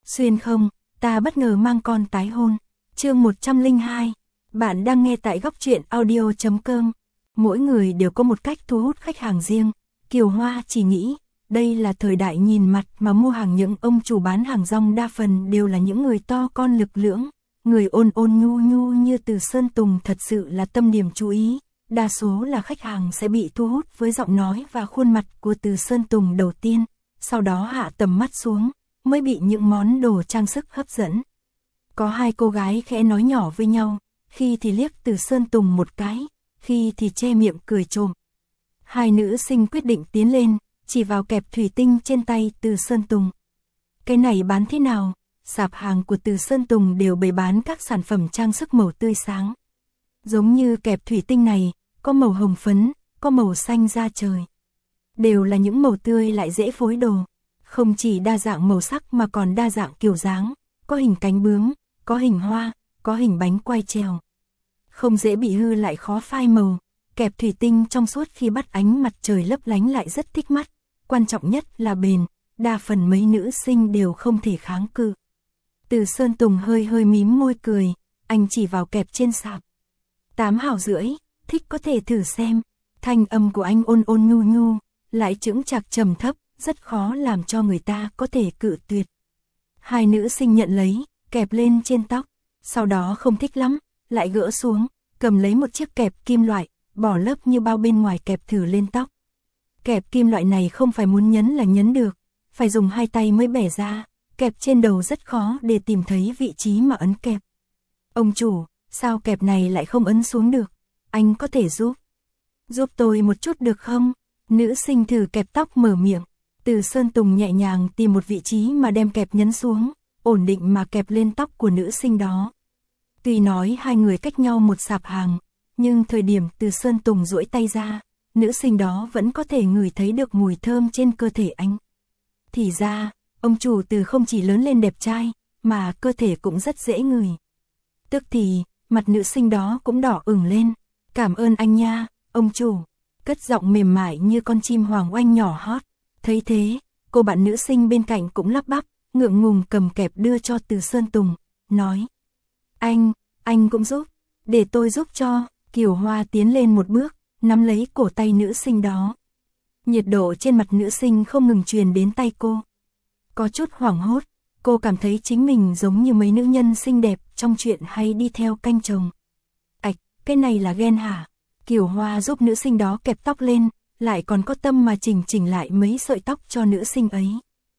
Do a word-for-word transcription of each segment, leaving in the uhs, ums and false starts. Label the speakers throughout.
Speaker 1: Xuyên không, ta bất ngờ mang con tái hôn. Chương một trăm lẻ hai. Bạn đang nghe tại góc truyện audio chấm com. Mỗi người đều có một cách thu hút khách hàng riêng. Kiều Hoa chỉ nghĩ, đây là thời đại nhìn mặt mà mua hàng, những ông chủ bán hàng rong đa phần đều là những người to con lực lưỡng, người ôn ôn nhu nhu như Từ Sơn Tùng thật sự là tâm điểm chú ý. Đa số là khách hàng sẽ bị thu hút với giọng nói và khuôn mặt của Từ Sơn Tùng đầu tiên, sau đó hạ tầm mắt xuống, mới bị những món đồ trang sức hấp dẫn. Có hai cô gái khẽ nói nhỏ với nhau, khi thì liếc Từ Sơn Tùng một cái, khi thì che miệng cười trộm. Hai nữ sinh quyết định tiến lên, chỉ vào kẹp thủy tinh trên tay Từ Sơn Tùng. Cái này bán thế nào? Sạp hàng của Từ Sơn Tùng đều bày bán các sản phẩm trang sức màu tươi sáng. Giống như kẹp thủy tinh này, có màu hồng phấn, có màu xanh da trời. Đều là những màu tươi lại dễ phối đồ. Không chỉ đa dạng màu sắc mà còn đa dạng kiểu dáng, có hình cánh bướm, có hình hoa, có hình bánh quai treo. Không dễ bị hư lại khó phai màu, kẹp thủy tinh trong suốt khi bắt ánh mặt trời lấp lánh lại rất thích mắt. Quan trọng nhất là bền, đa phần mấy nữ sinh đều không thể kháng cự. Từ Sơn Tùng hơi hơi mím môi cười, anh chỉ vào kẹp trên sạp. Tám hào rưỡi, thích có thể thử xem. Thanh âm của anh ôn ôn nhu nhu, lại chững chạc trầm thấp, rất khó làm cho người ta có thể cự tuyệt. Hai nữ sinh nhận lấy, kẹp lên trên tóc, sau đó không thích lắm, lại gỡ xuống, cầm lấy một chiếc kẹp kim loại, bỏ lớp như bao bên ngoài kẹp thử lên tóc. Kẹp kim loại này không phải muốn nhấn là nhấn được, phải dùng hai tay mới bẻ ra, kẹp trên đầu rất khó để tìm thấy vị trí mà ấn kẹp. Ông chủ, sao kẹp này lại không ấn xuống được? Anh có thể giúp? Giúp tôi một chút được không? Nữ sinh thử kẹp tóc mở miệng. Từ Sơn Tùng nhẹ nhàng tìm một vị trí mà đem kẹp nhấn xuống, ổn định mà kẹp lên tóc của nữ sinh đó. Tuy nói hai người cách nhau một sạp hàng, nhưng thời điểm Từ Sơn Tùng duỗi tay ra, nữ sinh đó vẫn có thể ngửi thấy được mùi thơm trên cơ thể anh. Thì ra, ông chủ Từ không chỉ lớn lên đẹp trai, mà cơ thể cũng rất dễ ngửi. Tức thì, mặt nữ sinh đó cũng đỏ ửng lên. Cảm ơn anh nha, ông chủ. Cất giọng mềm mại như con chim hoàng oanh nhỏ hót. Thấy thế, cô bạn nữ sinh bên cạnh cũng lắp bắp, ngượng ngùng cầm kẹp đưa cho Từ Sơn Tùng, nói. Anh, anh cũng giúp, để tôi giúp cho. Kiều Hoa tiến lên một bước, nắm lấy cổ tay nữ sinh đó. Nhiệt độ trên mặt nữ sinh không ngừng truyền đến tay cô. Có chút hoảng hốt, cô cảm thấy chính mình giống như mấy nữ nhân xinh đẹp trong chuyện hay đi theo canh chồng. Ảch, cái này là ghen hả? Kiều Hoa giúp nữ sinh đó kẹp tóc lên, lại còn có tâm mà chỉnh chỉnh lại mấy sợi tóc cho nữ sinh ấy.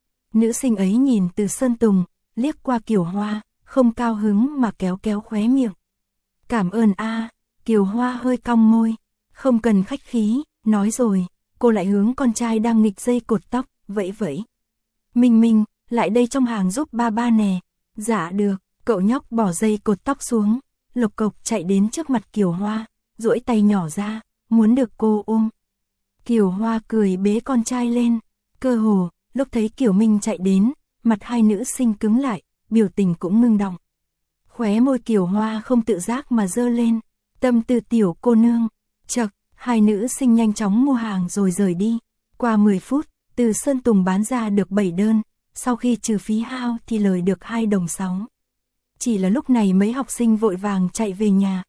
Speaker 1: Nữ sinh ấy nhìn Từ Sơn Tùng, liếc qua Kiều Hoa, không cao hứng mà kéo kéo khóe miệng. Cảm ơn a. Kiều Hoa hơi cong môi, không cần khách khí, nói rồi, cô lại hướng con trai đang nghịch dây cột tóc, vẫy vẫy. Minh Minh, lại đây trong hàng giúp ba ba nè. Dạ được, cậu nhóc bỏ dây cột tóc xuống, lộc cộc chạy đến trước mặt Kiều Hoa, duỗi tay nhỏ ra, muốn được cô ôm. Kiều Hoa cười bế con trai lên, cơ hồ, lúc thấy Kiều Minh chạy đến, mặt hai nữ sinh cứng lại, biểu tình cũng ngưng đọng. Khóe môi Kiều Hoa không tự giác mà dơ lên, tâm tư tiểu cô nương, chậc, hai nữ sinh nhanh chóng mua hàng rồi rời đi. Qua mười phút, Từ Sơn Tùng bán ra được bảy đơn, sau khi trừ phí hao thì lời được hai đồng sáu. Chỉ là lúc này mấy học sinh vội vàng chạy về nhà.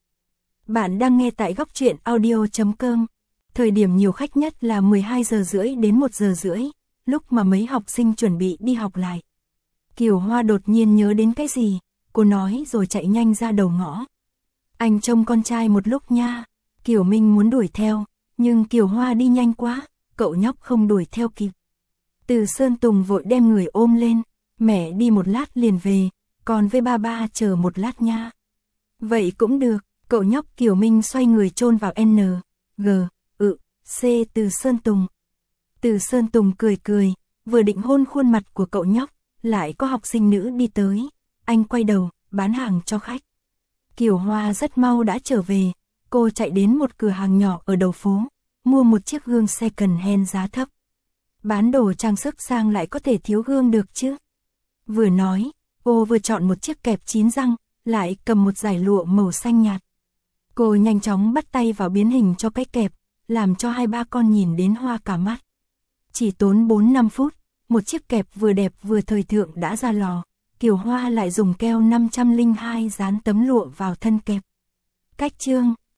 Speaker 1: Bạn đang nghe tại góc truyện audio chấm com. Thời điểm nhiều khách nhất là mười hai giờ rưỡi đến một giờ rưỡi, lúc mà mấy học sinh chuẩn bị đi học lại. Kiều Hoa đột nhiên nhớ đến cái gì, cô nói rồi chạy nhanh ra đầu ngõ. Anh trông con trai một lúc nha. Kiều Minh muốn đuổi theo, nhưng Kiều Hoa đi nhanh quá, cậu nhóc không đuổi theo kịp. Từ Sơn Tùng vội đem người ôm lên, mẹ đi một lát liền về, còn với ba ba chờ một lát nha. Vậy cũng được, cậu nhóc Kiều Minh xoay người chôn vào N, G, ự, C Từ Sơn Tùng. Từ Sơn Tùng cười cười, vừa định hôn khuôn mặt của cậu nhóc, lại có học sinh nữ đi tới, anh quay đầu, bán hàng cho khách. Kiều Hoa rất mau đã trở về, cô chạy đến một cửa hàng nhỏ ở đầu phố, mua một chiếc gương second hand giá thấp. Bán đồ trang sức sang lại có thể thiếu gương được chứ. Vừa nói, cô vừa chọn một chiếc kẹp chín răng, lại cầm một dải lụa màu xanh nhạt. Cô nhanh chóng bắt tay vào biến hình cho cái kẹp, làm cho hai ba con nhìn đến hoa cả mắt. Chỉ tốn bốn năm phút, một chiếc kẹp vừa đẹp vừa thời thượng đã ra lò. Kiều Hoa lại dùng keo năm trăm linh hai dán tấm lụa vào thân kẹp. Cách chương